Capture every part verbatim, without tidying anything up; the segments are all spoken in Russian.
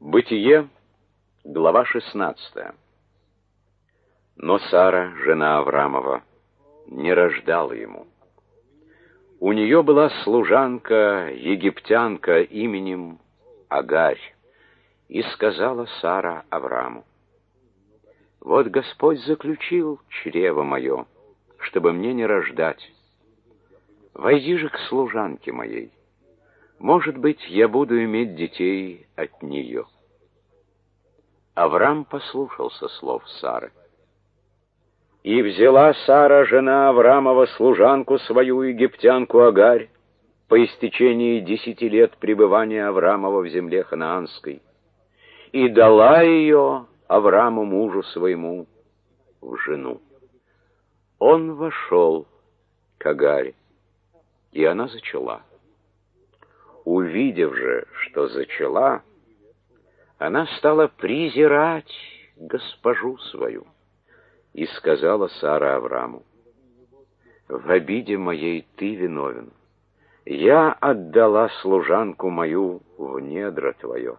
Бытие, глава шестнадцатая. Но Сара, жена Аврамова, не рождала ему. У нее была служанка, египтянка именем Агарь, и сказала Сара Авраму: «Вот Господь заключил чрево мое, чтобы мне не рождать. Войди же к служанке моей. Может быть, я буду иметь детей от нее». Аврам послушался слов Сары. И взяла Сара, жена Аврамова, служанку свою, египтянку Агарь, по истечении десяти лет пребывания Аврамова в земле ханаанской, и дала ее Авраму, мужу своему, в жену. Он вошел к Агаре, и она зачала. Увидев же, что зачала, она стала презирать госпожу свою. И сказала Сара Авраму: «В обиде моей ты виновен. Я отдала служанку мою в недра твое».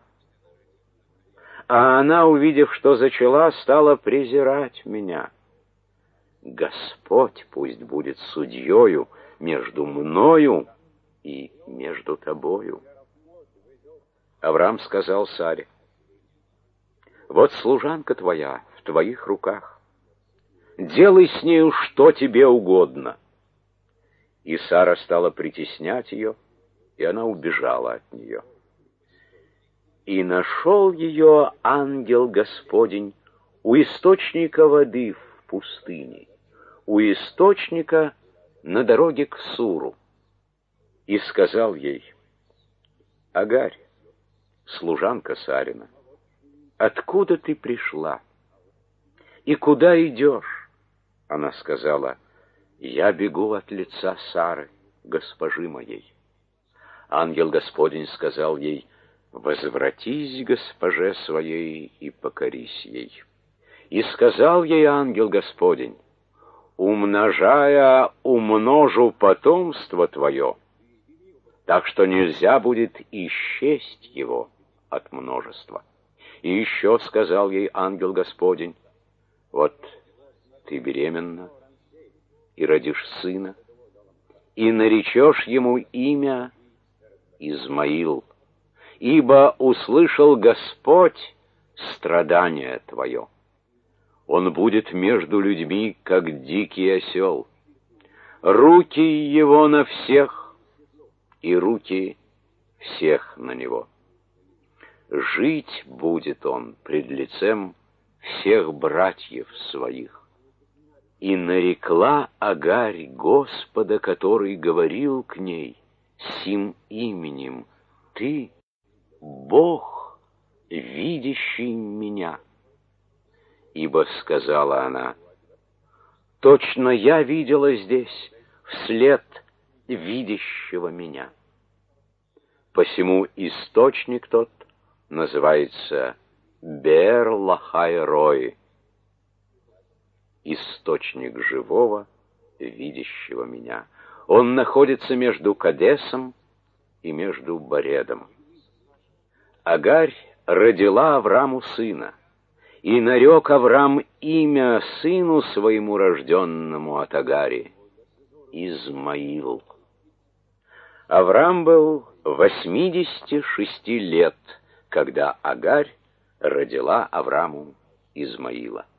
А она, увидев, что зачала, стала презирать меня. Господь пусть будет судьею между мною и между тобою. Авраам сказал Саре: «Вот служанка твоя в твоих руках. Делай с нею, что тебе угодно». И Сара стала притеснять ее, и она убежала от нее. И нашел ее ангел Господень у источника воды в пустыне, у источника на дороге к Суру, и сказал ей: «Агарь, служанка Сарина, откуда ты пришла и куда идешь?» Она сказала: «Я бегу от лица Сары, госпожи моей». Ангел Господень сказал ей: «Возвратись к госпоже своей и покорись ей». И сказал ей ангел Господень: «Умножая, умножу потомство твое, так что нельзя будет исчесть его от множества». И еще сказал ей ангел Господень: «Вот ты беременна и родишь сына, и наречешь ему имя Измаил, ибо услышал Господь страдание твое. Он будет между людьми, как дикий осел. Руки его на всех, и руки всех на него. Жить будет он пред лицем всех братьев своих». И нарекла Агарь Господа, который говорил к ней, сим именем: «Ты Бог, видящий меня». Ибо сказала она: «Точно я видела здесь вслед видящего меня». Посему источник тот называется Беэр-лахай-рой, источник живого, видящего меня. Он находится между Кадесом и между Баредом. Агарь родила Авраму сына, и нарек Аврам имя сыну своему, рожденному от Агари, Измаил. Аврам был восьмидесяти шести лет, когда Агарь родила Авраму Измаила.